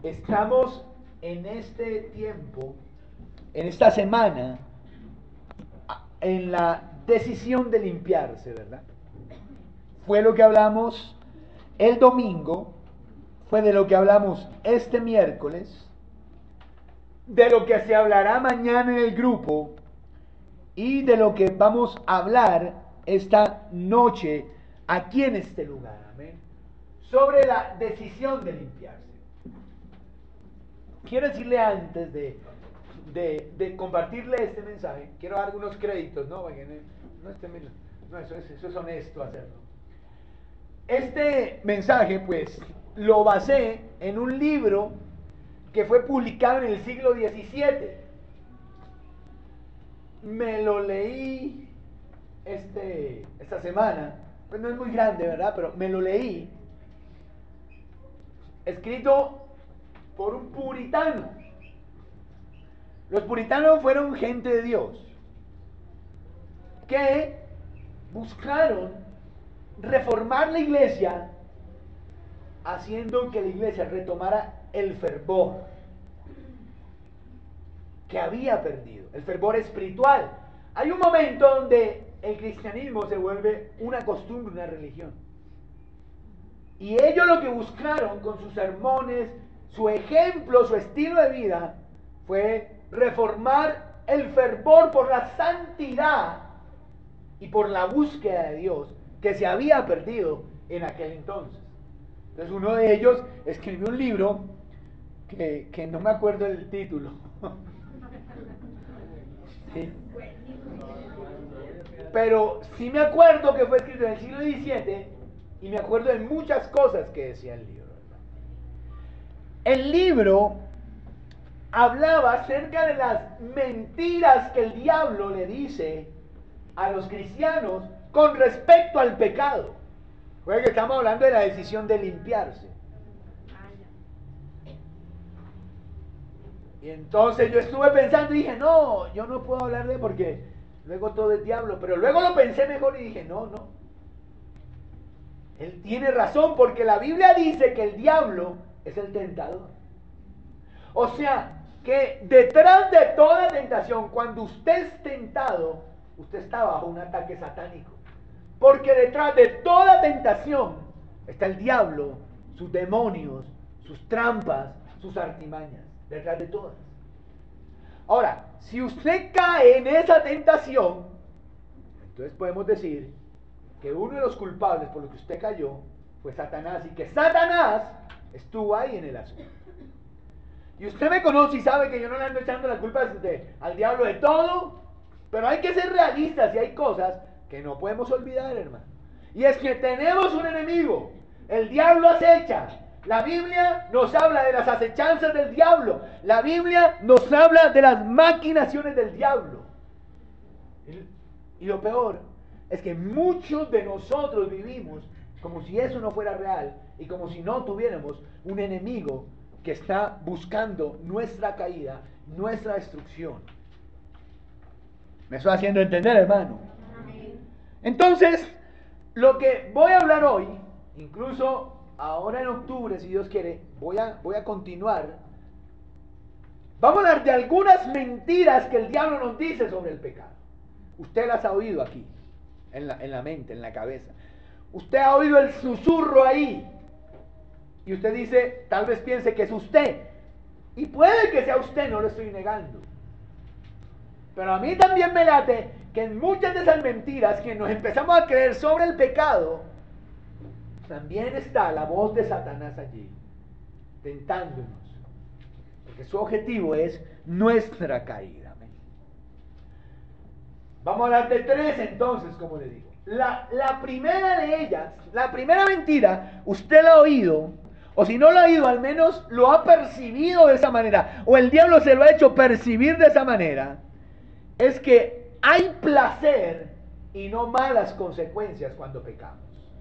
Estamos en este tiempo, en esta semana, en la decisión de limpiarse, ¿verdad? Fue lo que hablamos el domingo, fue de lo que hablamos este miércoles, de lo que se hablará mañana en el grupo y de lo que vamos a hablar esta noche aquí en este lugar, amén, sobre la decisión de limpiarse. Quiero decirle antes de compartirle este mensaje, quiero dar algunos créditos, ¿no? Eso es honesto hacerlo. Este mensaje, pues, lo basé en un libro que fue publicado en el siglo XVII. Me lo leí esta semana, pues no es muy grande, ¿verdad? Pero me lo leí, escrito por un puritano. Los puritanos fueron gente de Dios que buscaron reformar la iglesia, haciendo que la iglesia retomara el fervor que había perdido, el fervor espiritual. Hay un momento donde el cristianismo se vuelve una costumbre, una religión. Y ellos lo que buscaron con sus sermones, su ejemplo, su estilo de vida, fue reformar el fervor por la santidad y por la búsqueda de Dios que se había perdido en aquel entonces. Entonces uno de ellos escribió un libro que no me acuerdo el título. ¿Sí? Pero sí me acuerdo que fue escrito en el siglo XVII y me acuerdo de muchas cosas que decía el libro. El libro hablaba acerca de las mentiras que el diablo le dice a los cristianos con respecto al pecado. Recuerden que estamos hablando de la decisión de limpiarse. Y entonces yo estuve pensando y dije, no, yo no puedo hablar de porque luego todo es diablo. Pero luego lo pensé mejor y dije, no. Él tiene razón porque la Biblia dice que el diablo es el tentador. O sea, que detrás de toda tentación, cuando usted es tentado, usted está bajo un ataque satánico. Porque detrás de toda tentación está el diablo, sus demonios, sus trampas, sus artimañas. Detrás de todas. Ahora, si usted cae en esa tentación, entonces podemos decir que uno de los culpables por lo que usted cayó fue Satanás y que Satanás estuvo ahí en el asunto. Y usted me conoce y sabe que yo no le ando echando la culpa al diablo de todo, pero hay que ser realistas y hay cosas que no podemos olvidar, hermano. Y es que tenemos un enemigo, el diablo acecha. La Biblia nos habla de las acechanzas del diablo. La Biblia nos habla de las maquinaciones del diablo. Y lo peor es que muchos de nosotros vivimos como si eso no fuera real y como si no tuviéramos un enemigo que está buscando nuestra caída, nuestra destrucción. ¿Me estoy haciendo entender, hermano? Entonces, lo que voy a hablar hoy, incluso ahora en octubre, si Dios quiere, voy a continuar. Vamos a hablar de algunas mentiras que el diablo nos dice sobre el pecado. Usted las ha oído aquí, en la mente, en la cabeza. Usted ha oído el susurro ahí. Y usted dice, tal vez piense que es usted. Y puede que sea usted, no lo estoy negando. Pero a mí también me late que en muchas de esas mentiras que nos empezamos a creer sobre el pecado, también está la voz de Satanás allí, tentándonos. Porque su objetivo es nuestra caída. ¿Amén? Vamos a hablar de tres entonces, como le digo. La primera de ellas, la primera mentira, usted la ha oído, o si no la ha oído, al menos lo ha percibido de esa manera, o el diablo se lo ha hecho percibir de esa manera, es que hay placer y no malas consecuencias cuando pecamos.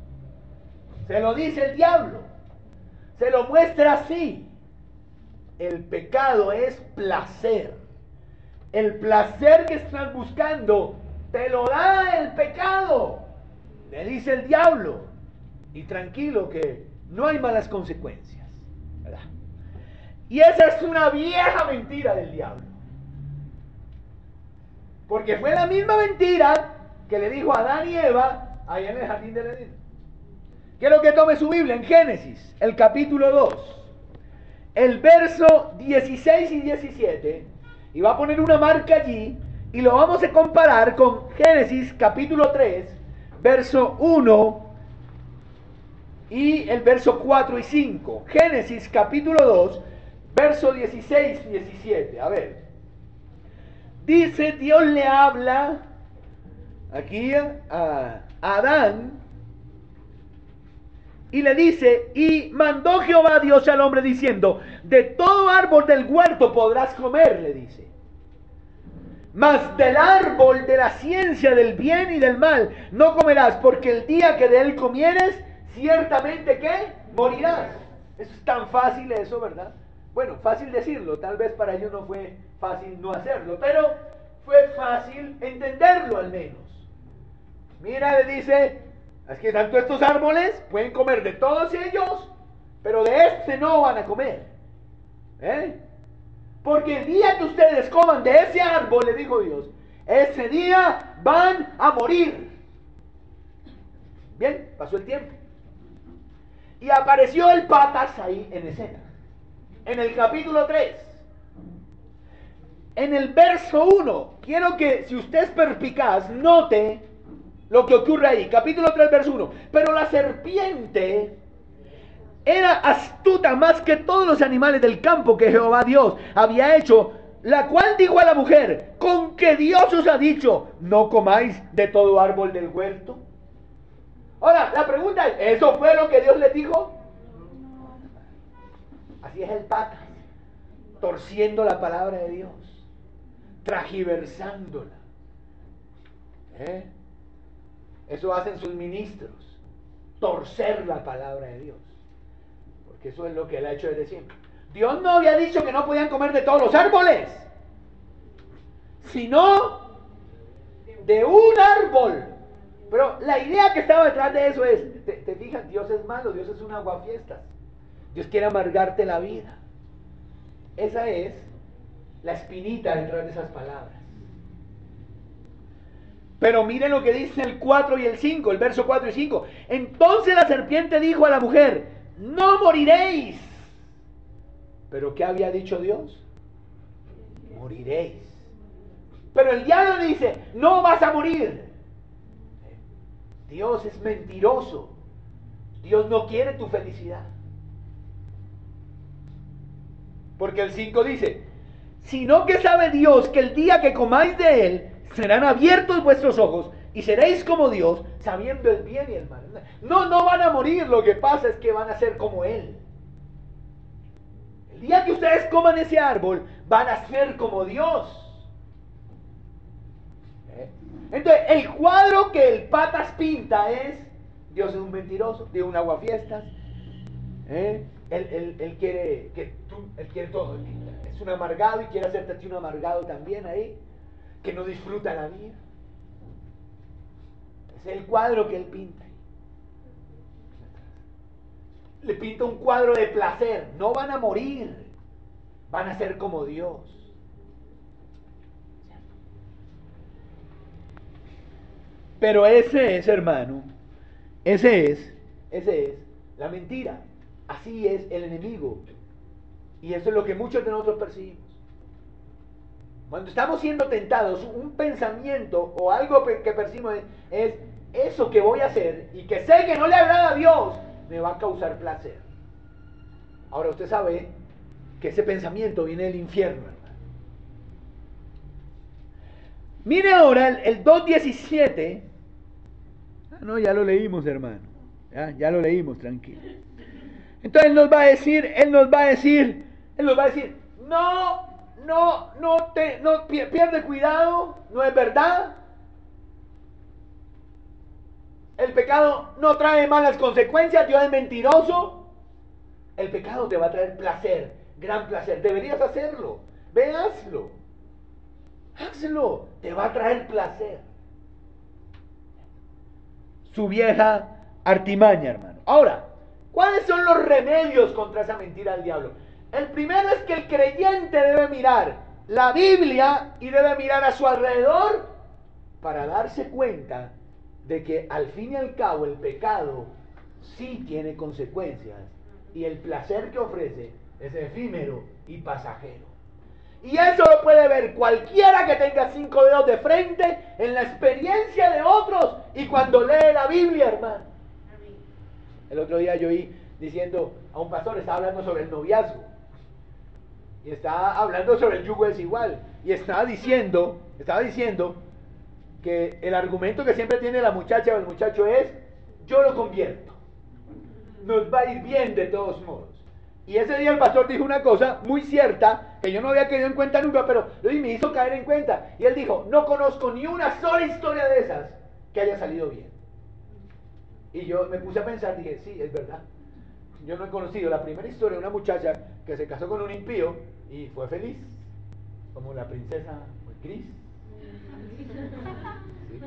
Se lo dice el diablo, se lo muestra así. El pecado es placer. El placer que estás buscando te lo da el pecado, le dice el diablo. Y tranquilo que no hay malas consecuencias, ¿verdad? Y esa es una vieja mentira del diablo. Porque fue la misma mentira que le dijo a Adán y Eva allá en el jardín del Edén. Quiero que tome su Biblia en Génesis, el capítulo 2, el verso 16 y 17, y va a poner una marca allí, y lo vamos a comparar con Génesis capítulo 3, verso 1 y el verso 4 y 5. Génesis capítulo 2, verso 16 y 17. A ver. Dice, Dios le habla aquí a Adán y le dice, y mandó Jehová Dios al hombre diciendo, de todo árbol del huerto podrás comer, le dice, mas del árbol de la ciencia del bien y del mal no comerás, porque el día que de él comieres, ciertamente que morirás. Eso es tan fácil eso, ¿verdad? Bueno, fácil decirlo, tal vez para ellos no fue fácil no hacerlo, pero fue fácil entenderlo al menos. Mira, le dice, es que tanto estos árboles pueden comer de todos ellos, pero de este no van a comer. Porque el día que ustedes coman de ese árbol, le dijo Dios, ese día van a morir. Bien, pasó el tiempo. Y apareció el patas ahí en escena. En el capítulo 3. En el verso 1. Quiero que, si usted es perspicaz, note lo que ocurre ahí. Capítulo 3, verso 1. Pero la serpiente era astuta más que todos los animales del campo que Jehová Dios había hecho, la cual dijo a la mujer, con que Dios os ha dicho, no comáis de todo árbol del huerto. Ahora, la pregunta es, ¿eso fue lo que Dios les dijo? Así es el patas, torciendo la palabra de Dios, tragiversándola. Eso hacen sus ministros, torcer la palabra de Dios. Porque eso es lo que él ha hecho desde siempre. Dios no había dicho que no podían comer de todos los árboles, sino de un árbol. Pero la idea que estaba detrás de eso es, te fijas, Dios es malo, Dios es un aguafiestas. Dios quiere amargarte la vida. Esa es la espinita detrás de esas palabras. Pero miren lo que dice el 4 y el 5, el verso 4 y 5. Entonces la serpiente dijo a la mujer, no moriréis. ¿Pero qué había dicho Dios? Moriréis. Pero el diablo le dice, no vas a morir. Dios es mentiroso. Dios no quiere tu felicidad. Porque el 5 dice, sino que sabe Dios que el día que comáis de él, serán abiertos vuestros ojos y seréis como Dios, sabiendo el bien y el mal. No van a morir, lo que pasa es que van a ser como él. El día que ustedes coman ese árbol, van a ser como Dios. Entonces, el cuadro que el patas pinta es, Dios es un mentiroso, de un aguafiestas. Él quiere él quiere todo. Es un amargado y quiere hacerte a ti un amargado también ahí, que no disfruta la vida. Es el cuadro que él pinta. Le pinta un cuadro de placer. No van a morir, van a ser como Dios. Pero ese es, hermano, ese es la mentira. Así es el enemigo. Y eso es lo que muchos de nosotros percibimos. Cuando estamos siendo tentados, un pensamiento o algo que percibimos es eso que voy a hacer y que sé que no le agrada a Dios, me va a causar placer. Ahora usted sabe que ese pensamiento viene del infierno, hermano. Mire ahora el 2:17. No, ya lo leímos, hermano. Ya lo leímos, tranquilo. Entonces él nos va a decir, no pierde cuidado, no es verdad. El pecado no trae malas consecuencias, Dios es mentiroso. El pecado te va a traer placer, gran placer. Deberías hacerlo, hazlo. Hazlo, te va a traer placer. Su vieja artimaña, hermano. Ahora, ¿cuáles son los remedios contra esa mentira del diablo? El primero es que el creyente debe mirar la Biblia y debe mirar a su alrededor para darse cuenta de que al fin y al cabo el pecado sí tiene consecuencias y el placer que ofrece es efímero y pasajero. Y eso lo puede ver cualquiera que tenga 5 dedos de frente en la experiencia de otros y cuando lee la Biblia, hermano. El otro día yo oí diciendo a un pastor, estaba hablando sobre el noviazgo y estaba hablando sobre el yugo desigual y estaba diciendo que el argumento que siempre tiene la muchacha o el muchacho es: yo lo convierto, nos va a ir bien de todos modos. Y ese día el pastor dijo una cosa muy cierta que yo no había quedado en cuenta nunca, pero me hizo caer en cuenta. Y él dijo: no conozco ni una sola historia de esas que haya salido bien. Y yo me puse a pensar, dije, sí, es verdad. Yo no he conocido la primera historia de una muchacha que se casó con un impío y fue feliz, como la princesa Gris. ¿Sí?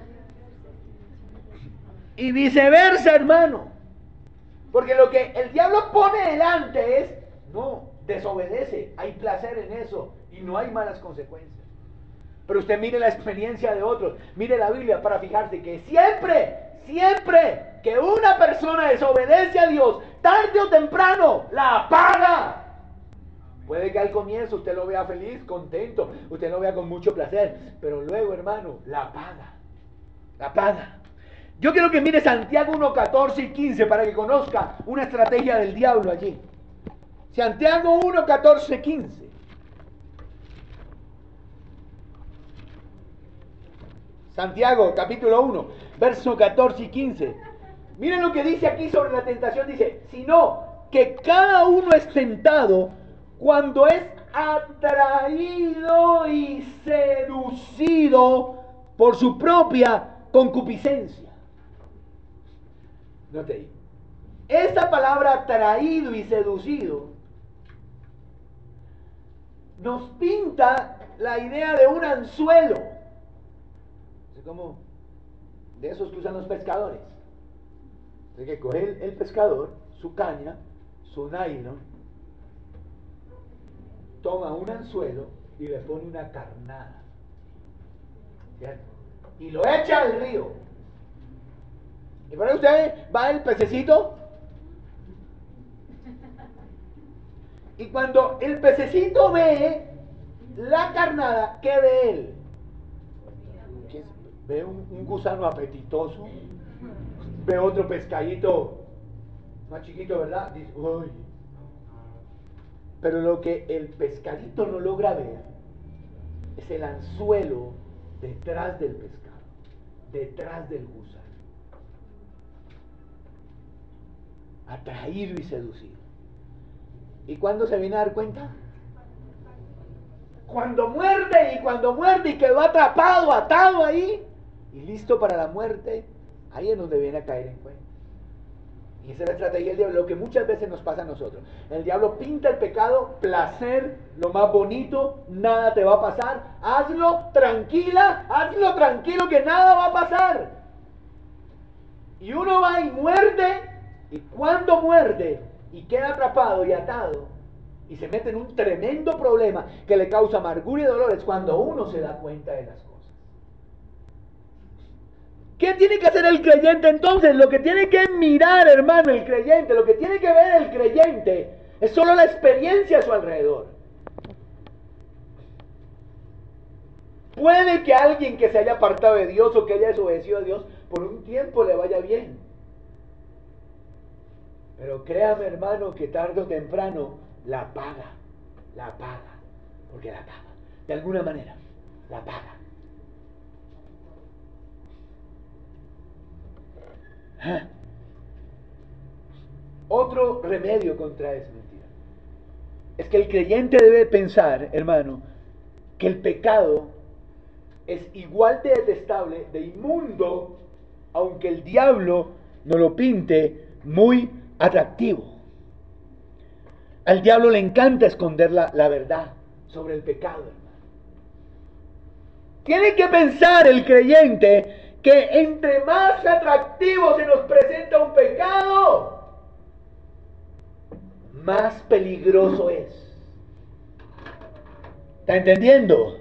Y viceversa, hermano. Porque lo que el diablo pone delante es: no, desobedece, hay placer en eso y no hay malas consecuencias. Pero usted mire la experiencia de otros, mire la Biblia para fijarse que siempre que una persona desobedece a Dios, tarde o temprano la paga. Puede que al comienzo usted lo vea feliz, contento, usted lo vea con mucho placer, pero luego, hermano, la paga. Yo quiero que mire Santiago 1, 14 y 15 para que conozca una estrategia del diablo allí. Santiago 1, 14, 15. Santiago, capítulo 1, verso 14 y 15. Miren lo que dice aquí sobre la tentación. Dice: sino que cada uno es tentado cuando es atraído y seducido por su propia concupiscencia. Note ahí. Esta palabra atraído y seducido nos pinta la idea de un anzuelo. Es como de esos que usan los pescadores. Tiene que coger el pescador, su caña, su nylon, toma un anzuelo y le pone una carnada. ¿Cierto? Y lo echa al río. Y por ahí usted va el pececito. Y cuando el pececito ve la carnada, ¿qué ve él? Ve un gusano apetitoso. Ve otro pescadito más chiquito, ¿verdad? Dice: uy. Pero lo que el pescadito no logra ver es el anzuelo detrás del pescado, detrás del gusano. Atraído y seducido. ¿Y cuándo se viene a dar cuenta? Cuando muerde y quedó atrapado, atado ahí y listo para la muerte. Ahí es donde viene a caer en cuenta. Y esa es la estrategia del diablo, lo que muchas veces nos pasa a nosotros. El diablo pinta el pecado, placer, lo más bonito, nada te va a pasar. Hazlo tranquilo que nada va a pasar. Y uno va y muerde, y cuando muerde y queda atrapado y atado, y se mete en un tremendo problema que le causa amargura y dolor, es cuando uno se da cuenta de las cosas. ¿Qué tiene que hacer el creyente entonces? Lo que tiene que mirar, hermano, el creyente, lo que tiene que ver el creyente es solo la experiencia a su alrededor. Puede que alguien que se haya apartado de Dios o que haya desobedecido a Dios por un tiempo le vaya bien. Pero créame, hermano, que tarde o temprano la paga, porque la paga, de alguna manera, la paga. Otro remedio contra esa mentira es que el creyente debe pensar, hermano, que el pecado es igual de detestable, de inmundo, aunque el diablo nos lo pinte muy atractivo. Al diablo le encanta esconder la verdad sobre el pecado, hermano. Tiene que pensar el creyente que entre más atractivo se nos presenta un pecado, más peligroso es. ¿Está entendiendo?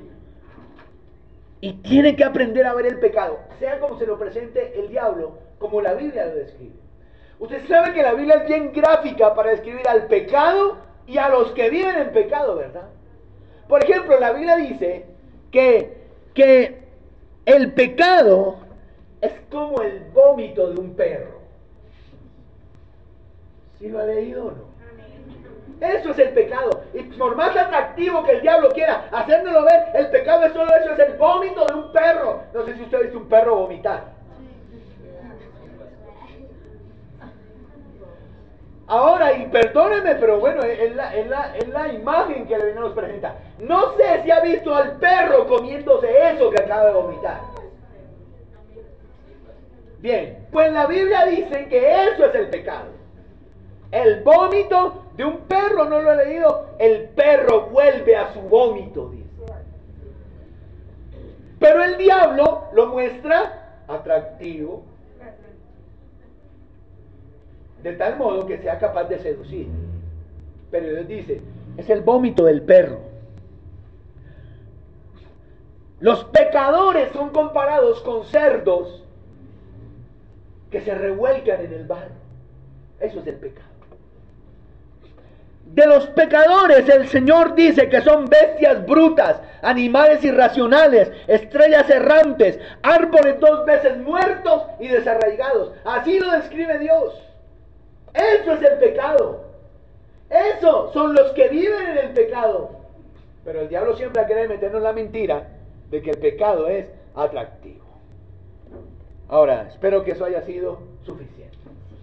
Y tiene que aprender a ver el pecado, sea como se lo presente el diablo, como la Biblia lo describe. Usted sabe que la Biblia es bien gráfica para describir al pecado y a los que viven en pecado, ¿verdad? Por ejemplo, la Biblia dice que el pecado es como el vómito de un perro. ¿Sí lo ha leído o no? Eso es el pecado. Y por más atractivo que el diablo quiera hacérnoslo ver, el pecado es solo eso, es el vómito de un perro. No sé si usted ha visto un perro vomitar. Ahora, y perdóneme, pero bueno, es la imagen que la nos presenta. No sé si ha visto al perro comiéndose eso que acaba de vomitar. Bien, pues la Biblia dice que eso es el pecado. El vómito de un perro, no lo he leído, el perro vuelve a su vómito, dice. Pero el diablo lo muestra atractivo, de tal modo que sea capaz de seducir. Pero Dios dice, es el vómito del perro. Los pecadores son comparados con cerdos que se revuelcan en el barro. Eso es el pecado. De los pecadores el Señor dice que son bestias brutas, animales irracionales, estrellas errantes, árboles 2 veces muertos y desarraigados. Así lo describe Dios. Eso es el pecado. Eso son los que viven en el pecado. Pero el diablo siempre quiere meternos la mentira de que el pecado es atractivo. Ahora, espero que eso haya sido suficiente.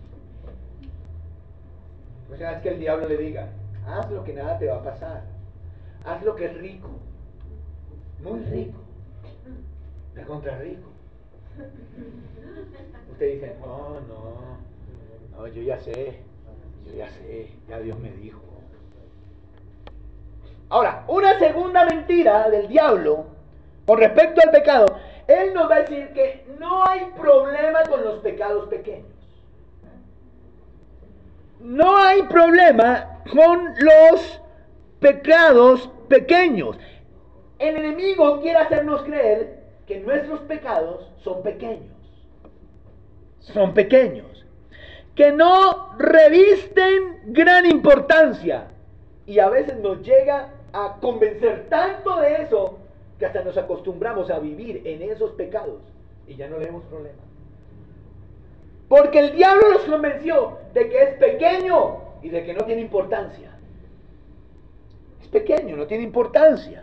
O sea, es que el diablo le diga, haz lo que nada te va a pasar. Haz lo que es rico. Muy rico. De contra rico. Usted dice, no, yo ya sé, ya Dios me dijo. Ahora, una segunda mentira del diablo con respecto al pecado, él nos va a decir que no hay problema con los pecados pequeños. No hay problema con los pecados pequeños. El enemigo quiere hacernos creer que nuestros pecados son pequeños. Son pequeños. Que no revisten gran importancia. Y a veces nos llega a convencer tanto de eso que hasta nos acostumbramos a vivir en esos pecados y ya no le vemos problema. Porque el diablo nos convenció de que es pequeño y de que no tiene importancia. Es pequeño, no tiene importancia.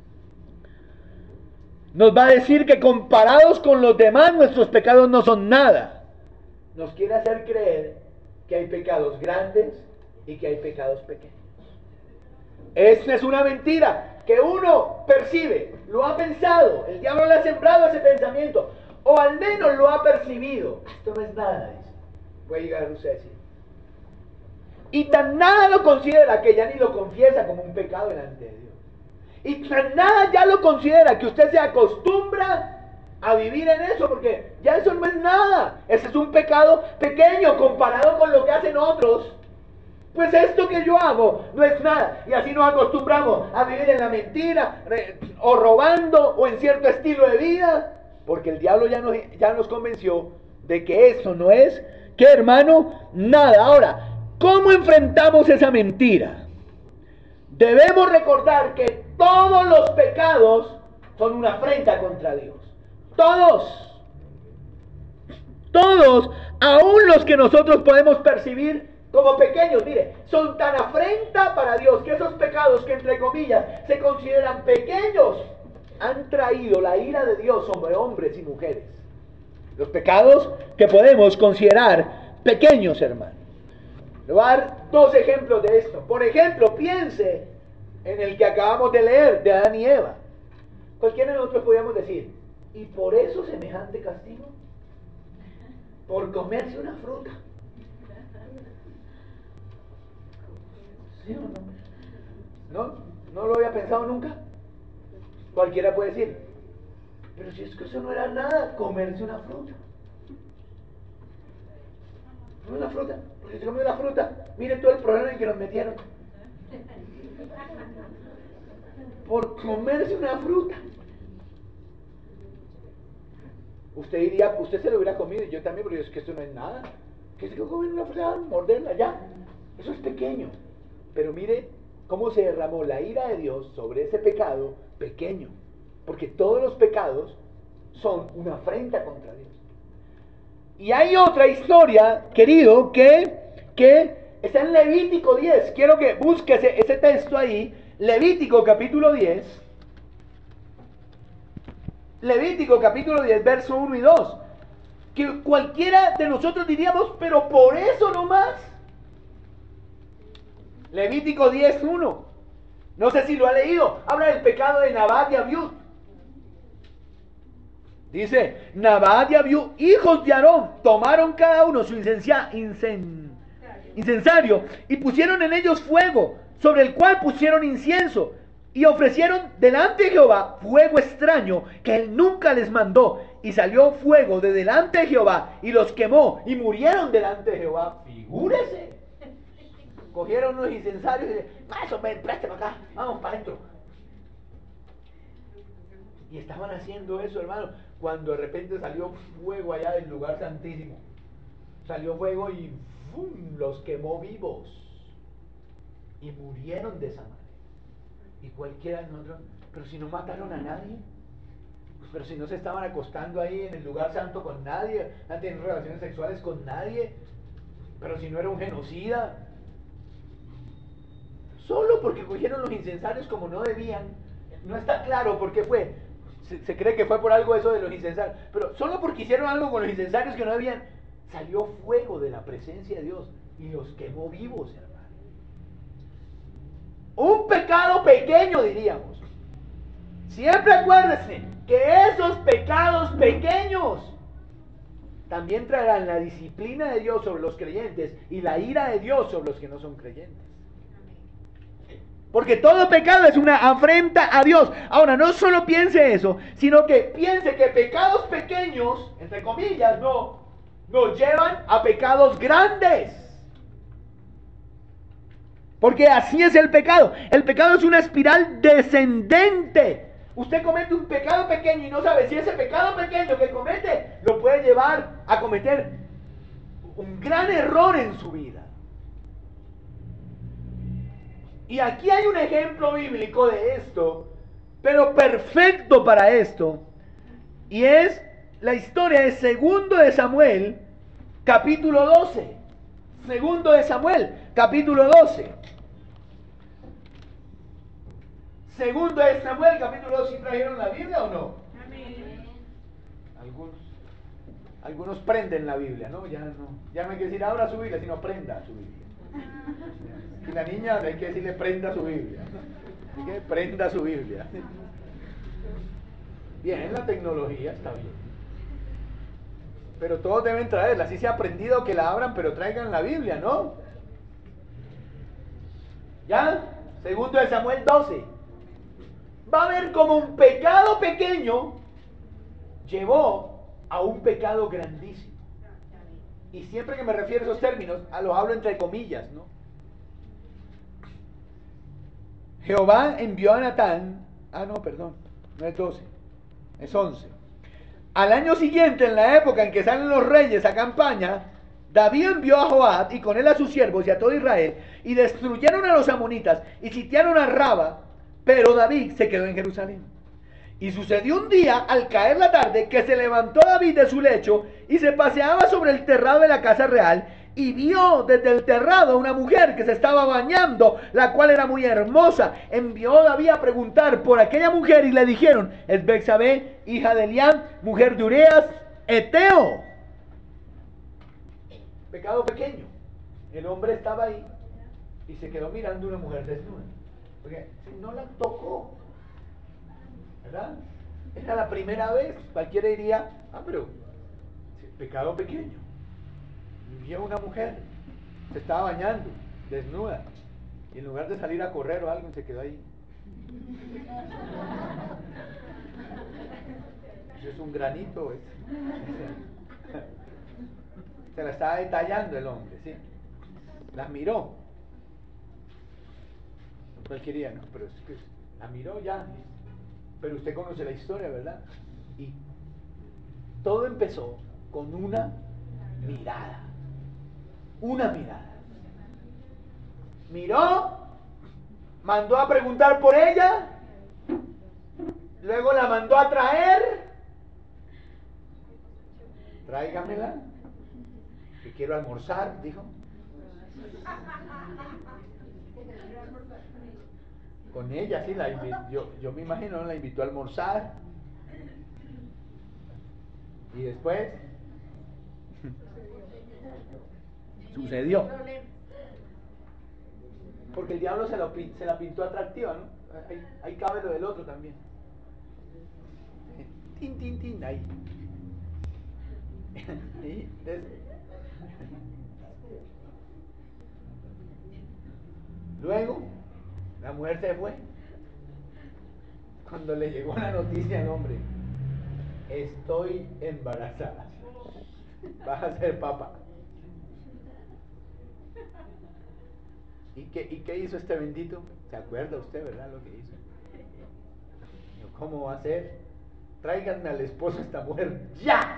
Nos va a decir que comparados con los demás nuestros pecados no son nada. Nos quiere hacer creer que hay pecados grandes y que hay pecados pequeños. Esa es una mentira que uno percibe, lo ha pensado, el diablo le ha sembrado ese pensamiento, o al menos lo ha percibido. Esto no es nada, dice. Puede llegar usted a decir. Y tan nada lo considera que ya ni lo confiesa como un pecado delante de Dios. Y tan nada ya lo considera que usted se acostumbra a vivir en eso, porque ya eso no es nada. Ese es un pecado pequeño comparado con lo que hacen otros. Pues esto que yo hago no es nada. Y así nos acostumbramos a vivir en la mentira, o robando, o en cierto estilo de vida, porque el diablo ya nos convenció de que eso no es, ¿qué, hermano? Nada. Ahora, ¿cómo enfrentamos esa mentira? Debemos recordar que todos los pecados son una afrenta contra Dios. Todos. Todos, aún los que nosotros podemos percibir como pequeños, mire, son tan afrenta para Dios que esos pecados que entre comillas se consideran pequeños han traído la ira de Dios sobre hombres y mujeres. Los pecados que podemos considerar pequeños, hermano. Le voy a dar 2 ejemplos de esto. Por ejemplo, piense en el que acabamos de leer de Adán y Eva. Cualquiera de nosotros podríamos decir, ¿y por eso semejante castigo? Por comerse una fruta. ¿Sí o no? ¿No lo había pensado nunca? Cualquiera puede decir, pero si es que eso no era nada, comerse una fruta. Una fruta, porque se comió la fruta. Mire todo el problema en que nos metieron. Por comerse una fruta. Usted diría, usted se lo hubiera comido, y yo también, pero es que esto no es nada. Que se comen una fruta, morderla ya. Eso es pequeño. Pero mire cómo se derramó la ira de Dios sobre ese pecado pequeño. Porque todos los pecados son una afrenta contra Dios. Y hay otra historia, querido, que está en Levítico 10. Quiero que busques ese texto ahí. Levítico capítulo 10. Levítico capítulo 10, verso 1 y 2. Que cualquiera de nosotros diríamos, pero por eso nomás. Levítico 10, 1. No sé si lo ha leído. Habla del pecado de Nabat y Abiud. Dice, Nabat y Abiud, hijos de Aarón, tomaron cada uno su incensario y pusieron en ellos fuego, sobre el cual pusieron incienso, y ofrecieron delante de Jehová fuego extraño que él nunca les mandó, y salió fuego de delante de Jehová y los quemó y murieron delante de Jehová. Figúrese. Cogieron unos incensarios y dijeron, eso, ven, préstame acá, vamos para adentro. Y estaban haciendo eso, hermano, cuando de repente salió fuego allá del lugar santísimo. Salió fuego y ¡fum!, los quemó vivos. Y murieron de esa manera. Y cualquiera de nosotros, pero si no mataron a nadie, pero si no se estaban acostando ahí en el lugar santo con nadie, no tenían relaciones sexuales con nadie, pero si no era un genocida, solo porque cogieron los incensarios como no debían. No está claro por qué fue. Se cree que fue por algo eso de los incensarios, pero solo porque hicieron algo con los incensarios que no debían, salió fuego de la presencia de Dios y los quemó vivos, hermano. Un pecado pequeño, diríamos. Siempre acuérdense que esos pecados pequeños también traerán la disciplina de Dios sobre los creyentes y la ira de Dios sobre los que no son creyentes. Porque todo pecado es una afrenta a Dios. Ahora, no solo piense eso, sino que piense que pecados pequeños, entre comillas, nos llevan a pecados grandes. Porque así es el pecado. El pecado es una espiral descendente. Usted comete un pecado pequeño y no sabe si ese pecado pequeño que comete lo puede llevar a cometer un gran error en su vida. Y aquí hay un ejemplo bíblico de esto, pero perfecto para esto. Y es la historia de Segundo de Samuel, capítulo 12. Segundo de Samuel, capítulo 12. Segundo de Samuel, capítulo 12. ¿Sí trajeron la Biblia o no? Amén. Algunos prenden la Biblia, ¿no? Ya no hay que decir abra su Biblia, sino prenda su Biblia. Y la niña hay que decirle prenda su Biblia. Así que prenda su Biblia. Bien, la tecnología está bien. Pero todos deben traerla. Así se ha aprendido que la abran, pero traigan la Biblia, ¿no? ¿Ya? Segundo de Samuel 12. Va a ver como un pecado pequeño llevó a un pecado grandísimo. Y siempre que me refiero a esos términos, los hablo entre comillas, ¿no? Jehová envió a Natán, no es 12, es 11. Al año siguiente, en la época en que salen los reyes a campaña, David envió a Joab y con él a sus siervos y a todo Israel, y destruyeron a los amonitas y sitiaron a Raba, pero David se quedó en Jerusalén. Y sucedió un día, al caer la tarde, que se levantó David de su lecho y se paseaba sobre el terrado de la casa real, y vio desde el terrado a una mujer que se estaba bañando, la cual era muy hermosa. Envió David a preguntar por aquella mujer y le dijeron: es Betsabé, hija de Eliam, mujer de Ureas, Eteo. Pecado pequeño. El hombre estaba ahí y se quedó mirando a una mujer desnuda, porque no la tocó, ¿verdad? Era la primera vez. Cualquiera diría: pero pecado pequeño. Vio una mujer, se estaba bañando, desnuda, y en lugar de salir a correr o algo, se quedó ahí. Eso es un granito, ¿ves? Se la estaba detallando el hombre, ¿sí? La miró. Él quería, no, pero es que la miró ya. Pero usted conoce la historia, ¿verdad? Y todo empezó con una mirada. Una mirada. Miró, mandó a preguntar por ella, luego la mandó a traer. Tráigamela, que quiero almorzar, dijo. Con ella, sí, yo me imagino, la invitó a almorzar. Y después sucedió. Porque el diablo se la pintó atractiva, ¿no? Ahí cabe lo del otro también. Tin, tin, tin, ahí. ¿Sí? Luego, la mujer se fue. Cuando le llegó la noticia al hombre, estoy embarazada. Vas a ser papá. ¿Y qué hizo este bendito? ¿Se acuerda usted, verdad, lo que hizo? ¿Cómo va a ser? Tráiganme al esposo de esta mujer ¡ya!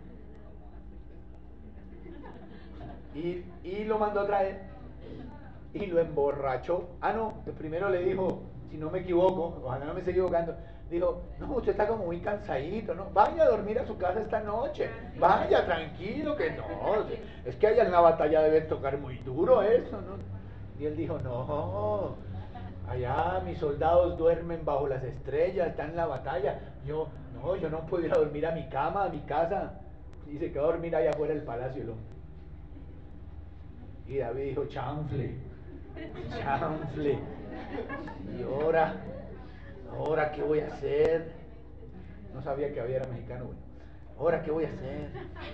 Y lo mandó a traer y lo emborrachó. Ah, no, primero le dijo, si no me equivoco, ojalá no me esté equivocando, dijo, no, usted está como muy cansadito, ¿no? Vaya a dormir a su casa esta noche, vaya, tranquilo, que no, es que allá en la batalla debe tocar muy duro eso, ¿no? Y él dijo, no, allá mis soldados duermen bajo las estrellas, están en la batalla, yo no puedo ir a dormir a mi cama, a mi casa, y se quedó a dormir allá afuera del palacio el hombre. Y David dijo, chanfle. Y ahora qué voy a hacer. No sabía que había era mexicano, güey. Ahora qué voy a hacer.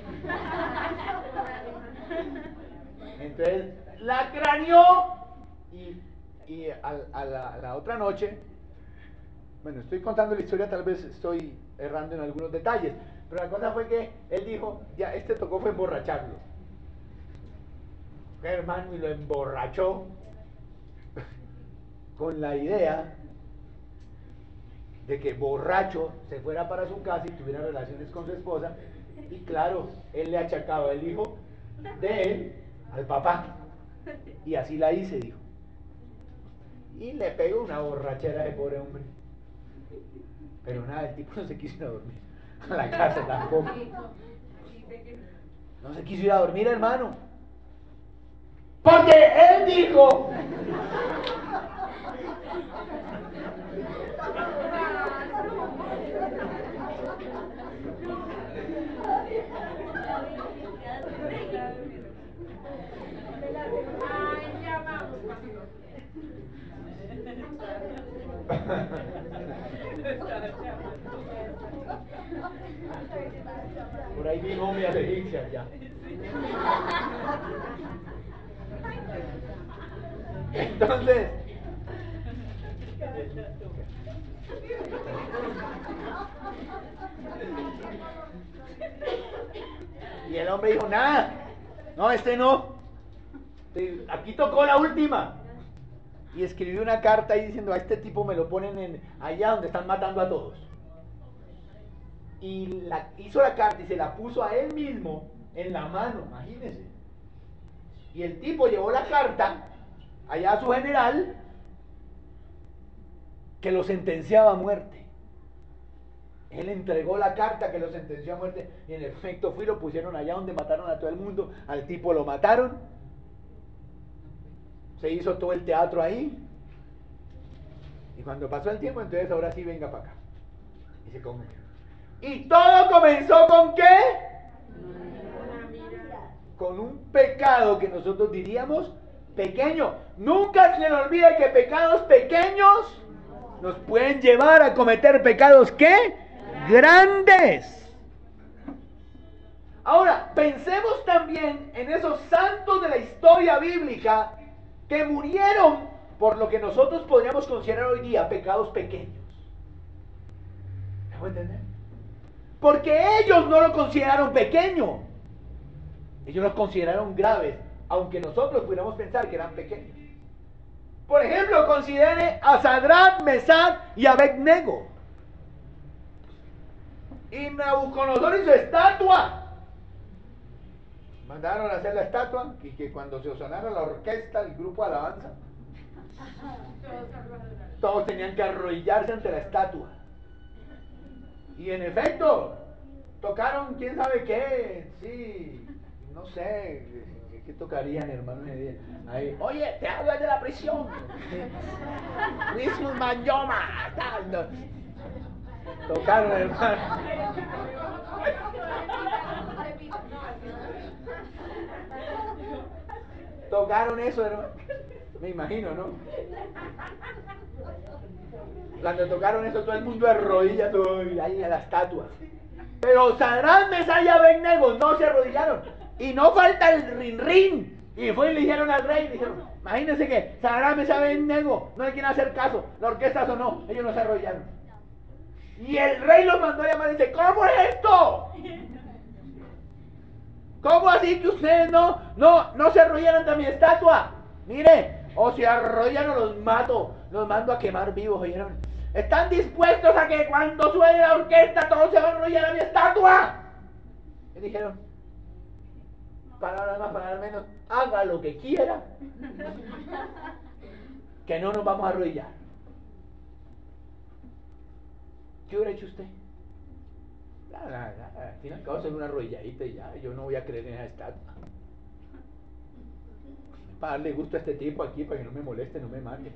Entonces la craneó y a la otra noche, bueno, estoy contando la historia, tal vez estoy errando en algunos detalles, pero la cosa fue que él dijo, ya, tocó fue emborracharlo. Hermano, y lo emborrachó con la idea de que borracho se fuera para su casa y tuviera relaciones con su esposa, y claro, él le achacaba el hijo de él al papá, y así la hice, dijo, y le pegó una borrachera a ese pobre hombre, pero nada, el tipo no se quiso ir a dormir a la casa tampoco, no se quiso ir a dormir, hermano, porque él dijo, por ahí mi momia de egipcia ya. Entonces, y el hombre dijo, nada, no, no, aquí tocó la última. Y escribió una carta ahí diciendo, a este tipo me lo ponen allá donde están matando a todos. Y hizo la carta y se la puso a él mismo en la mano, imagínense. Y el tipo llevó la carta allá a su general, que lo sentenciaba a muerte. Él entregó la carta que lo sentenció a muerte, y en efecto fue y lo pusieron allá donde mataron a todo el mundo. Al tipo lo mataron, se hizo todo el teatro ahí, y cuando pasó el tiempo, entonces ahora sí venga para acá y se convirtió. Y todo comenzó ¿con qué? Con un pecado que nosotros diríamos pequeño. Nunca se le olvide que pecados pequeños nos pueden llevar a cometer pecados ¿qué? Grandes. Ahora, pensemos también en esos santos de la historia bíblica que murieron por lo que nosotros podríamos considerar hoy día pecados pequeños. ¿Me voy a entender? Porque ellos no lo consideraron pequeño. Ellos los consideraron graves, aunque nosotros pudiéramos pensar que eran pequeños. Por ejemplo, considere a Sadrach, Mesach y Abednego. Y Nabucodonosor y su estatua. Mandaron a hacer la estatua y que cuando se sonara la orquesta, el grupo de alabanza, todos tenían que arrodillarse ante la estatua. Y en efecto, tocaron quién sabe qué, sí, no sé, ¿qué tocarían, hermano? Ahí, oye, te hablas de la prisión. Wismus Manyoma, tal, no. Tocaron, hermano. Tocaron eso, hermano. Me imagino, ¿no? Cuando tocaron eso, todo el mundo de rodillas, ahí a la estatua. Pero Sadrach, Mesach y Abednego no se arrodillaron. Y no falta el rin. Y fue y le dijeron al rey, dijeron, imagínense que Sadrach, Mesach y Abednego no le quieren hacer caso. La orquesta sonó, ellos no se arrodillaron. Y el rey los mandó a llamar y dice, ¿cómo es esto? ¿Cómo así que ustedes no se arrodillaron ante mi estatua? Mire, o se arrodillan o los mato, los mando a quemar vivos, ¿oyeron? ¿Están dispuestos a que cuando suene la orquesta todos se van a arrodillar a mi estatua? Y dijeron, palabras más, palabras menos, haga lo que quiera, que no nos vamos a arrodillar. ¿Qué hubiera hecho usted? Nada, al fin y al cabo hacer una arrodilladita y ya, yo no voy a creer en esa estatua. Para darle gusto a este tipo aquí, para que no me moleste, no me mate.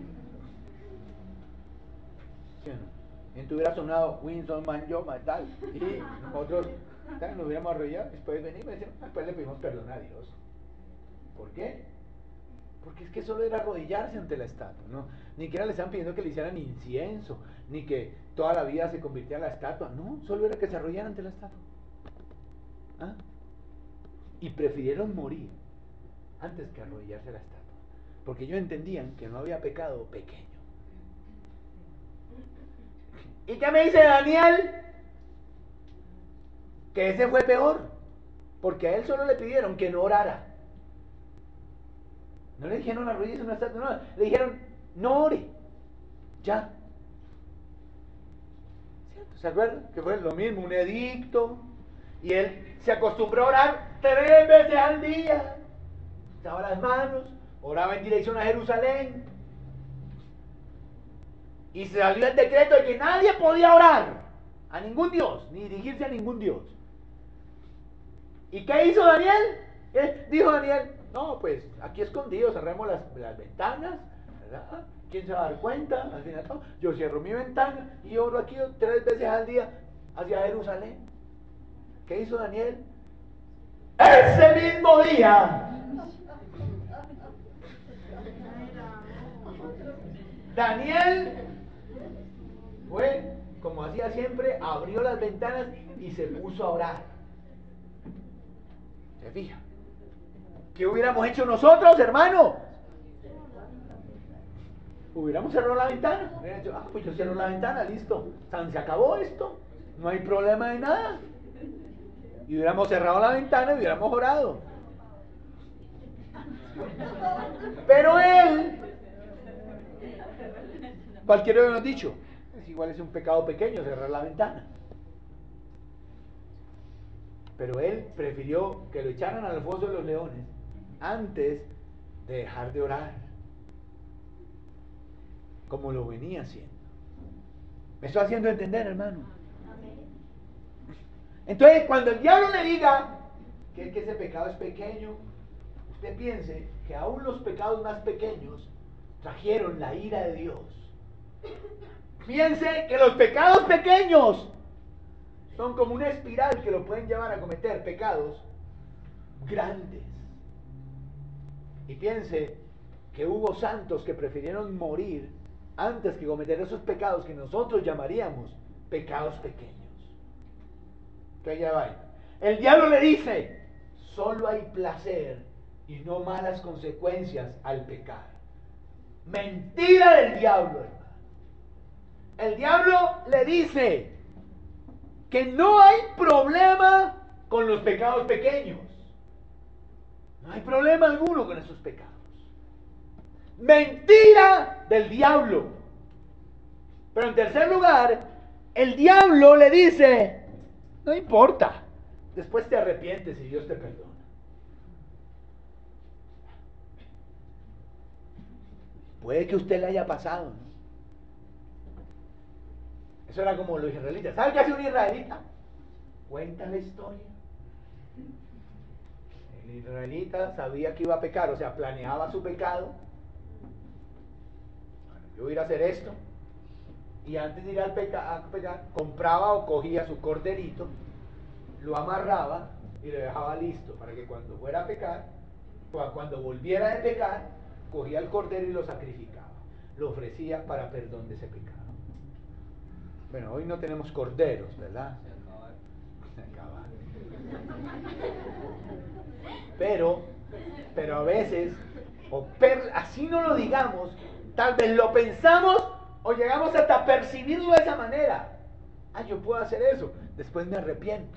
¿Sí o no? Entonces hubiera sonado Winston Manyoma y tal, y nosotros nos hubiéramos arrodillado, después venimos y decimos, después le pedimos perdón a Dios. ¿Por qué? Porque es que solo era arrodillarse ante la estatua, ¿no? Ni siquiera le estaban pidiendo que le hicieran incienso, ni que toda la vida se convirtiera en la estatua, no, solo era que se arrodillaran ante la estatua. ¿Ah? Y prefirieron morir antes que arrodillarse a la estatua, porque ellos entendían que no había pecado pequeño. ¿Y qué me dice Daniel? Que ese fue peor, porque a él solo le pidieron que no orara. No le dijeron arrodíllese en una estatua, no, le dijeron no ore, ya. ¿Cierto? ¿Se acuerdan? Que fue lo mismo, un edicto, y él se acostumbró a orar 3 veces al día. Daba las manos, oraba en dirección a Jerusalén. Y se salió el decreto de que nadie podía orar a ningún Dios, ni dirigirse a ningún Dios. ¿Y qué hizo Daniel? Dijo Daniel, no, pues aquí escondidos, cerremos las ventanas, ¿verdad? ¿Quién se va a dar cuenta? Al final, no, yo cierro mi ventana y oro aquí 3 veces al día hacia Jerusalén. ¿Qué hizo Daniel? Ese mismo día, Daniel fue, como hacía siempre, abrió las ventanas y se puso a orar. ¿Se fija? ¿Qué hubiéramos hecho nosotros, hermano? Hubiéramos cerrado la ventana. Hubiéramos dicho, pues yo cierro la ventana, listo. Se acabó esto. No hay problema de nada. Y hubiéramos cerrado la ventana y hubiéramos orado. Pero él, cualquiera hubiera dicho, es igual, es un pecado pequeño cerrar la ventana. Pero él prefirió que lo echaran al foso de los leones antes de dejar de orar, como lo venía haciendo. ¿Me estoy haciendo entender, hermano? Entonces, cuando el diablo le diga que ese pecado es pequeño, usted piense que aún los pecados más pequeños trajeron la ira de Dios. Piense que los pecados pequeños son como una espiral que lo pueden llevar a cometer pecados grandes. Y piense que hubo santos que prefirieron morir antes que cometer esos pecados que nosotros llamaríamos pecados pequeños. Que allá va. El diablo le dice, solo hay placer y no malas consecuencias al pecar. Mentira del diablo, hermano. El diablo le dice que no hay problema con los pecados pequeños. No hay problema alguno con esos pecados. Mentira del diablo. Pero en tercer lugar, el diablo le dice, no importa, después te arrepientes y Dios te perdona. Puede que a usted le haya pasado, ¿no? Eso era como los israelitas. ¿Sabe qué hace un israelita? Cuenta la historia. El israelita sabía que iba a pecar, o sea, planeaba su pecado. Bueno, yo voy a ir a hacer esto. Y antes de ir a pecar, compraba o cogía su corderito, lo amarraba y lo dejaba listo para que cuando fuera a pecar, cuando volviera de pecar, cogía el cordero y lo sacrificaba. Lo ofrecía para perdón de ese pecado. Bueno, hoy no tenemos corderos, ¿verdad? Se acabaron. Pero a veces, así no lo digamos, tal vez lo pensamos o llegamos hasta percibirlo de esa manera. Ah, yo puedo hacer eso, después me arrepiento.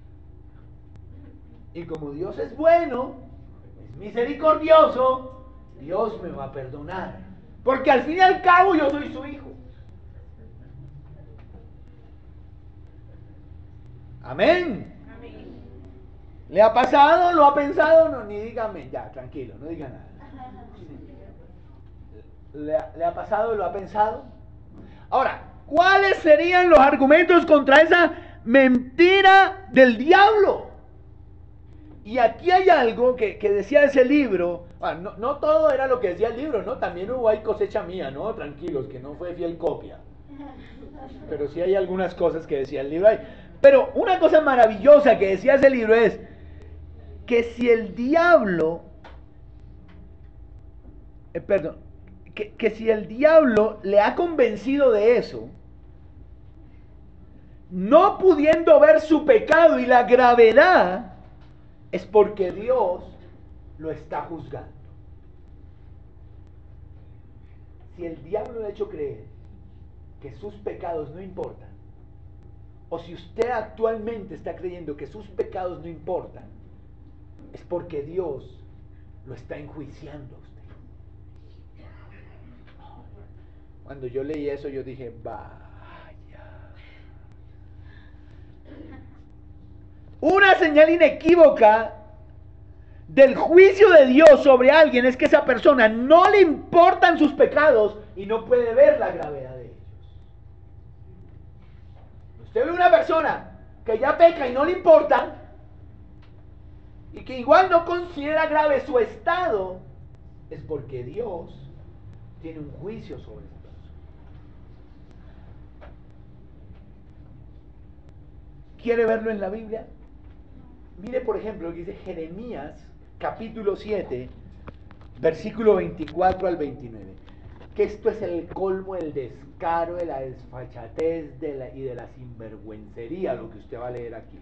Y como Dios es bueno, es misericordioso, Dios me va a perdonar. Porque al fin y al cabo yo soy su hijo. Amén. Amén. ¿Le ha pasado? ¿Lo ha pensado? No, ni dígame, ya, tranquilo, no diga nada. ¿Le ha pasado? ¿Lo ha pensado? Ahora, ¿cuáles serían los argumentos contra esa mentira del diablo? Y aquí hay algo que decía ese libro. Bueno, no todo era lo que decía el libro, ¿no? También hubo ahí cosecha mía, ¿no? Tranquilos, que no fue fiel copia. Pero sí hay algunas cosas que decía el libro ahí. Pero una cosa maravillosa que decía ese libro es que si el diablo, que si el diablo le ha convencido de eso, no pudiendo ver su pecado y la gravedad, es porque Dios lo está juzgando. Si el diablo le ha hecho creer que sus pecados no importan, o si usted actualmente está creyendo que sus pecados no importan, es porque Dios lo está enjuiciando a usted. Cuando yo leí eso, yo dije, vaya. Una señal inequívoca del juicio de Dios sobre alguien es que esa persona no le importan sus pecados y no puede ver la gravedad de ellos. Usted ve una persona que ya peca y no le importa, y que igual no considera grave su estado, es porque Dios tiene un juicio sobre esa persona. ¿Quiere verlo en la Biblia? Mire, por ejemplo, lo que dice Jeremías, capítulo 7, versículo 24 al 29. Que esto es el colmo del descaro, de la desfachatez y de la sinvergüencería, lo que usted va a leer aquí.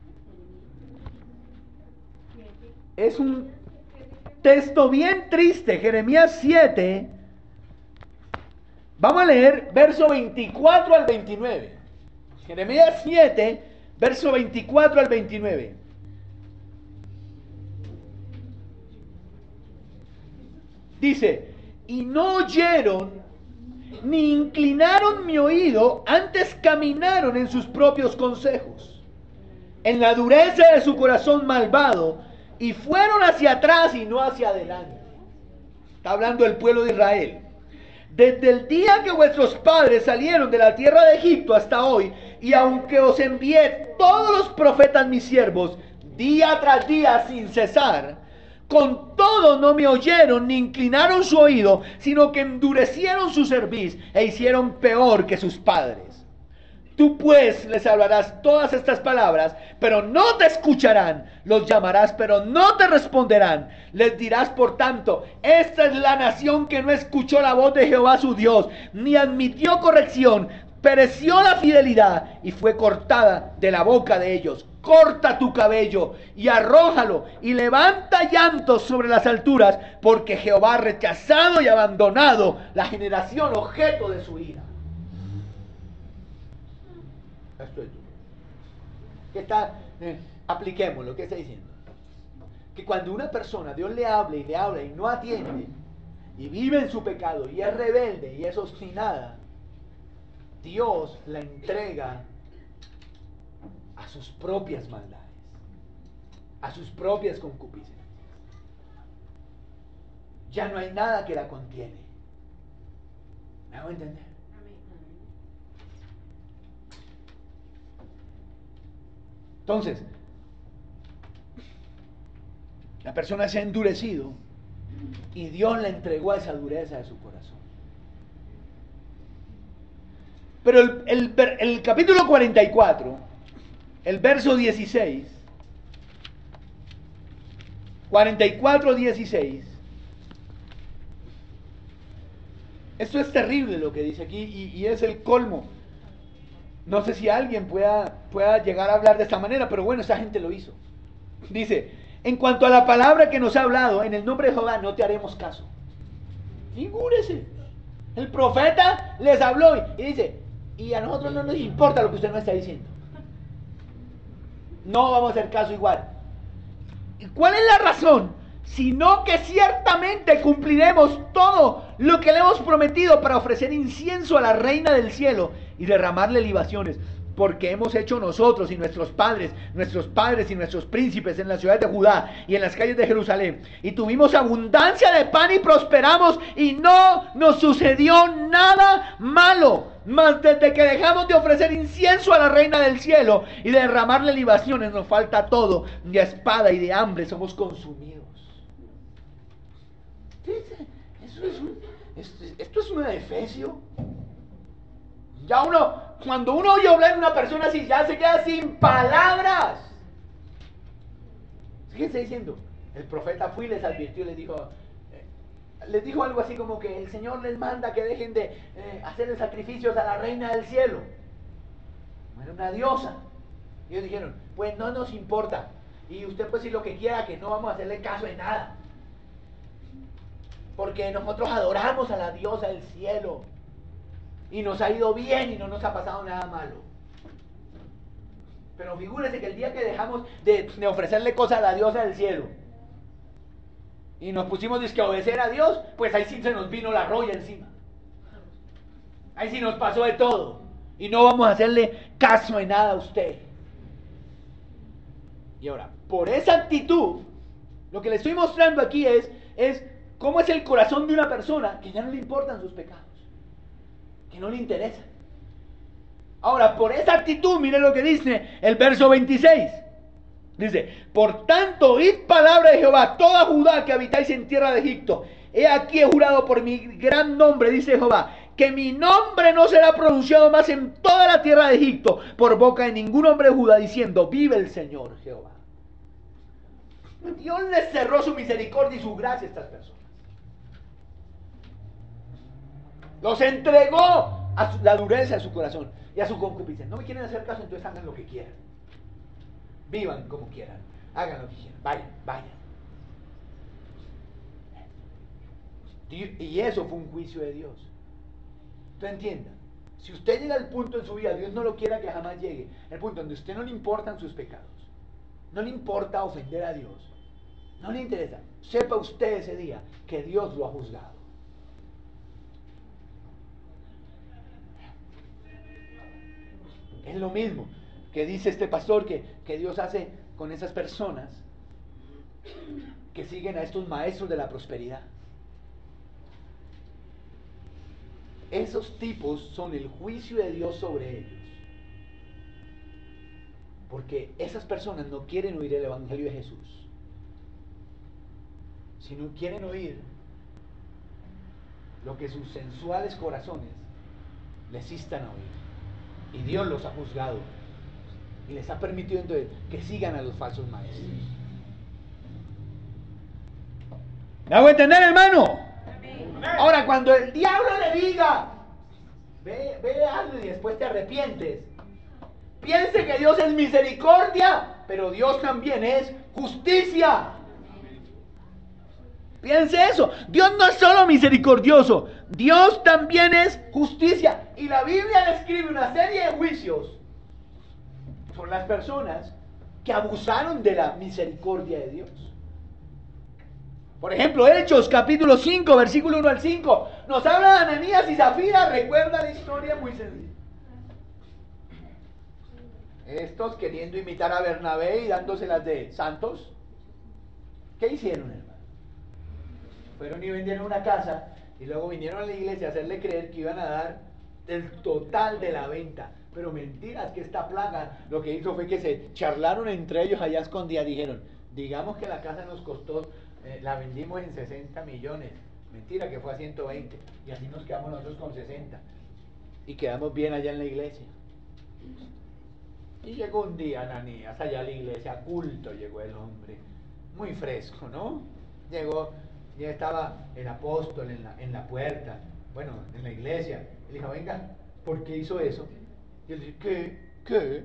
Es un texto bien triste, Jeremías 7. Vamos a leer verso 24 al 29. Jeremías 7, verso 24 al 29. Dice, y no oyeron, ni inclinaron mi oído, antes caminaron en sus propios consejos, en la dureza de su corazón malvado, y fueron hacia atrás y no hacia adelante. Está hablando el pueblo de Israel. Desde el día que vuestros padres salieron de la tierra de Egipto hasta hoy, y aunque os envié todos los profetas mis siervos, día tras día sin cesar, con todo no me oyeron ni inclinaron su oído, sino que endurecieron su cerviz e hicieron peor que sus padres. Tú pues les hablarás todas estas palabras, pero no te escucharán. Los llamarás, pero no te responderán. Les dirás, por tanto, esta es la nación que no escuchó la voz de Jehová su Dios, ni admitió corrección. Pereció la fidelidad y fue cortada de la boca de ellos. Corta tu cabello y arrójalo y levanta llantos sobre las alturas, porque Jehová ha rechazado y abandonado la generación objeto de su ira. Esto es duro. ¿Qué está? Apliquémoslo. ¿Qué está diciendo? que cuando una persona, Dios le habla y no atiende, y vive en su pecado, y es rebelde, y es obstinada, Dios la entrega a sus propias maldades, a sus propias concupiscencias. Ya no hay nada que la contiene. ¿Me hago entender? Entonces, la persona se ha endurecido y Dios le entregó esa dureza de su corazón. Pero el capítulo 44, el verso 16, 44, 16, esto es terrible lo que dice aquí y es el colmo. No sé si alguien pueda llegar a hablar de esta manera, pero bueno, esa gente lo hizo. Dice, en cuanto a la palabra que nos ha hablado, en el nombre de Jehová no te haremos caso. Figúrese. El profeta les habló y dice, y a nosotros no nos importa lo que usted nos está diciendo. No vamos a hacer caso igual. ¿Y cuál es la razón? Sino que ciertamente cumpliremos todo lo que le hemos prometido para ofrecer incienso a la reina del cielo y derramarle libaciones, porque hemos hecho nosotros y nuestros padres y nuestros príncipes en las ciudades de Judá y en las calles de Jerusalén, y tuvimos abundancia de pan y prosperamos, y no nos sucedió nada malo. Mas desde que dejamos de ofrecer incienso a la reina del cielo y de derramarle libaciones, nos falta todo, de espada y de hambre somos consumidos. Esto es una Efesio. Ya cuando uno oye hablar de una persona así, ya se queda sin palabras. ¿Qué está diciendo? El profeta fue y les advirtió, les dijo algo así como que el Señor les manda que dejen de hacerle sacrificios a la reina del cielo. Era una diosa. Y ellos dijeron, pues no nos importa. Y usted pues si lo que quiera, que no vamos a hacerle caso en nada. Porque nosotros adoramos a la diosa del cielo. Y nos ha ido bien y no nos ha pasado nada malo. Pero figúrese que el día que dejamos de ofrecerle cosas a la diosa del cielo y nos pusimos a obedecer a Dios, pues ahí sí se nos vino la roya encima. Ahí sí nos pasó de todo. Y no vamos a hacerle caso en nada a usted. Y ahora, por esa actitud, lo que le estoy mostrando aquí es cómo es el corazón de una persona que ya no le importan sus pecados, que no le interesa. Ahora, por esa actitud, mire lo que dice el verso 26. Dice, por tanto, oíd palabra de Jehová, toda Judá que habitáis en tierra de Egipto. He aquí he jurado por mi gran nombre, dice Jehová, que mi nombre no será pronunciado más en toda la tierra de Egipto, por boca de ningún hombre de Judá, diciendo, vive el Señor Jehová. Dios les cerró su misericordia y su gracia a estas personas. Los entregó a la dureza de su corazón y a su concupiscencia. No me quieren hacer caso, entonces hagan lo que quieran. Vivan como quieran. Hagan lo que quieran. Vayan. Y eso fue un juicio de Dios. Usted entienda. Si usted llega al punto en su vida, Dios no lo quiera que jamás llegue, el punto donde a usted no le importan sus pecados, no le importa ofender a Dios, no le interesa, sepa usted ese día que Dios lo ha juzgado. Es lo mismo que dice este pastor que Dios hace con esas personas que siguen a estos maestros de la prosperidad. Esos tipos son el juicio de Dios sobre ellos. Porque esas personas no quieren oír el Evangelio de Jesús, sino quieren oír lo que sus sensuales corazones les instan a oír. Y Dios los ha juzgado y les ha permitido entonces que sigan a los falsos maestros. ¿Me hago entender, hermano? Ahora, cuando el diablo le diga, ve algo y después te arrepientes, piense que Dios es misericordia, pero Dios también es justicia. Piense eso. Dios no es solo misericordioso, Dios también es justicia. Y la Biblia describe una serie de juicios sobre las personas que abusaron de la misericordia de Dios. Por ejemplo, Hechos capítulo 5, versículo 1 al 5, nos habla de Ananías y Zafira. Recuerda la historia muy sencilla. Estos queriendo imitar a Bernabé y dándoselas de santos. ¿Qué hicieron, hermano? Fueron y vendieron una casa y luego vinieron a la iglesia a hacerle creer que iban a dar el total de la venta. Pero mentiras, que esta plaga lo que hizo fue que se charlaron entre ellos allá escondidas. Dijeron, digamos que la casa nos costó, la vendimos en 60 millones. Mentira, que fue a 120. Y así nos quedamos nosotros con 60. Y quedamos bien allá en la iglesia. Y llegó un día Ananías allá a la iglesia, culto llegó el hombre. Muy fresco, ¿no? Llegó, ya estaba el apóstol en la puerta, bueno, en la iglesia. Y le dijo, venga, ¿por qué hizo eso? Y él dice, ¿qué?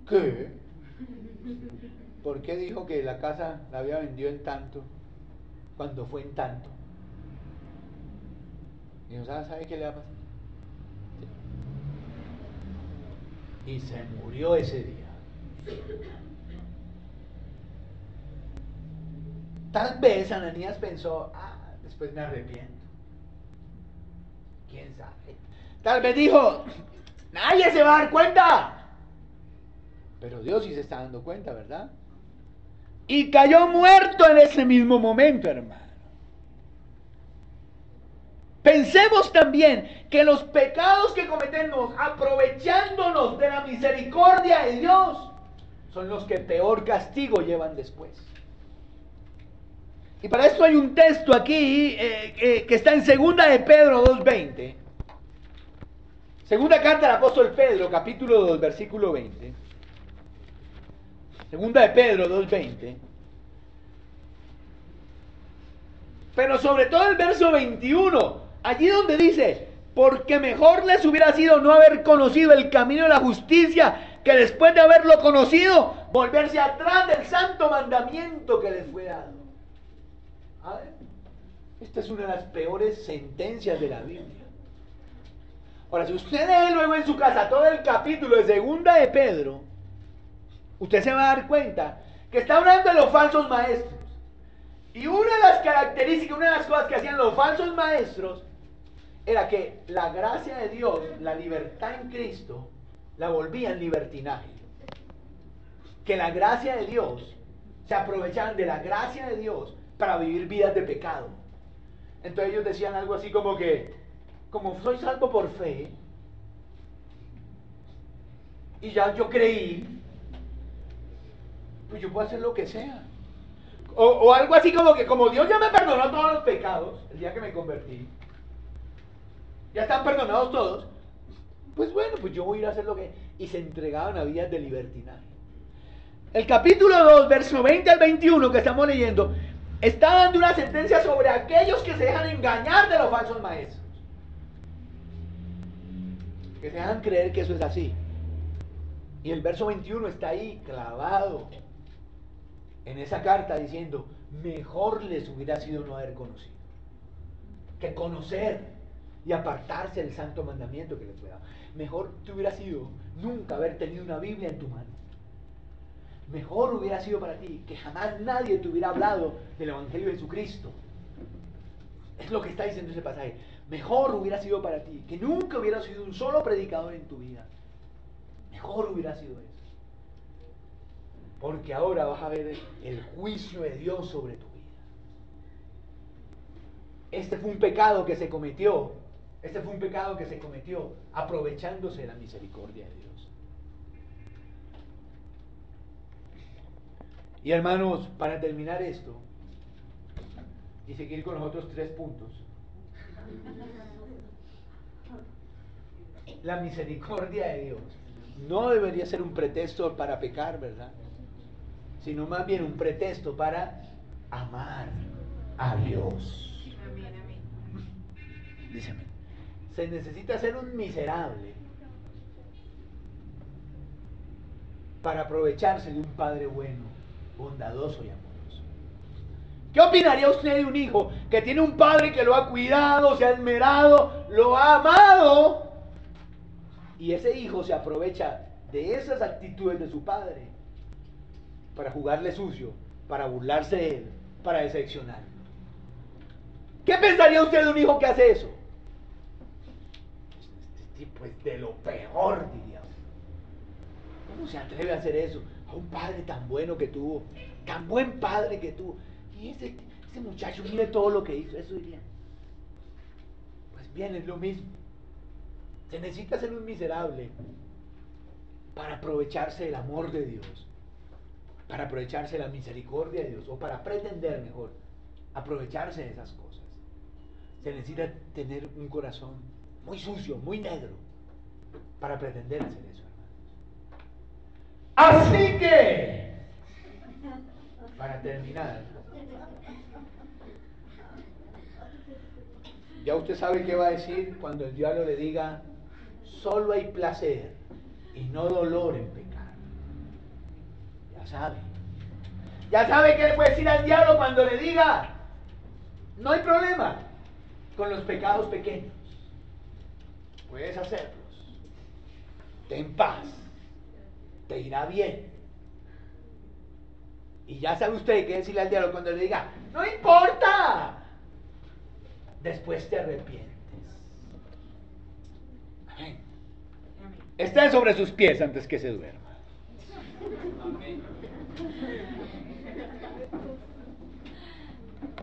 ¿Por qué dijo que la casa la había vendido en tanto, cuando fue en tanto? Y dijo, ¿sabe qué le va a pasar? Y se murió ese día. Tal vez Ananías pensó, después me arrepiento. ¿Quién sabe? Tal vez dijo, nadie se va a dar cuenta. Pero Dios sí se está dando cuenta, ¿verdad? Y cayó muerto en ese mismo momento, hermano. Pensemos también que los pecados que cometemos aprovechándonos de la misericordia de Dios son los que peor castigo llevan después. Y para esto hay un texto aquí que está en 2 de Pedro 2:20. Segunda carta del apóstol Pedro, capítulo 2, versículo 20. 2 de Pedro 2:20. Pero sobre todo el verso 21, allí donde dice, porque mejor les hubiera sido no haber conocido el camino de la justicia, que después de haberlo conocido, volverse atrás del santo mandamiento que les fue dado. A ver, esta es una de las peores sentencias de la Biblia. Ahora, si usted lee luego en su casa todo el capítulo de 2 de Pedro, usted se va a dar cuenta que está hablando de los falsos maestros. Y una de las características, una de las cosas que hacían los falsos maestros era que la gracia de Dios, la libertad en Cristo, la volvían libertinaje. Que la gracia de Dios, se aprovechaban de la gracia de Dios para vivir vidas de pecado. Entonces ellos decían algo así como que, como soy salvo por fe, y ya yo creí, pues yo puedo hacer lo que sea. O algo así como que, como Dios ya me perdonó todos los pecados, el día que me convertí, ya están perdonados todos, pues bueno, pues yo voy a ir a hacer lo que... Y se entregaban a vidas de libertinaje. El capítulo 2, verso 20 al 21 que estamos leyendo, está dando una sentencia sobre aquellos que se dejan engañar de los falsos maestros. Que se dejan creer que eso es así. Y el verso 21 está ahí clavado en esa carta diciendo, mejor les hubiera sido no haber conocido que conocer y apartarse del santo mandamiento que les fue dado. Mejor te hubiera sido nunca haber tenido una Biblia en tu mano. Mejor hubiera sido para ti que jamás nadie te hubiera hablado del Evangelio de Jesucristo. Es lo que está diciendo ese pasaje. Mejor hubiera sido para ti que nunca hubiera sido un solo predicador en tu vida. Mejor hubiera sido eso. Porque ahora vas a ver el juicio de Dios sobre tu vida. Este fue un pecado que se cometió. Este fue un pecado que se cometió aprovechándose de la misericordia de Dios. Y hermanos, para terminar esto y seguir con los otros 3 puntos, la misericordia de Dios no debería ser un pretexto para pecar, ¿verdad? Sino más bien un pretexto para amar a Dios. Díceme, se necesita ser un miserable para aprovecharse de un padre bueno, bondadoso y amoroso. ¿Qué opinaría usted de un hijo que tiene un padre que lo ha cuidado, se ha esmerado, lo ha amado, y ese hijo se aprovecha de esas actitudes de su padre para jugarle sucio, para burlarse de él, para decepcionarlo? ¿Qué pensaría usted de un hijo que hace eso? Este tipo es de lo peor, diría uno. ¿Cómo se atreve a hacer eso? A un padre tan bueno que tuvo, tan buen padre que tuvo. Y ese muchacho, mire todo lo que hizo, eso diría. Pues bien, es lo mismo. Se necesita ser un miserable para aprovecharse del amor de Dios, para aprovecharse de la misericordia de Dios, o para pretender, mejor, aprovecharse de esas cosas. Se necesita tener un corazón muy sucio, muy negro, para pretender hacer eso, hermanos. Así que, para terminar, ya usted sabe qué va a decir cuando el diablo le diga: solo hay placer y no dolor en pecar. Ya sabe. Ya sabe qué le puede decir al diablo cuando le diga: no hay problema con los pecados pequeños. Puedes hacerlos. Ten paz. Te irá bien. Y ya sabe usted qué decirle al diablo cuando le diga: no importa. Después te arrepientes. Amén. Estén sobre sus pies antes que se duerma. Amén.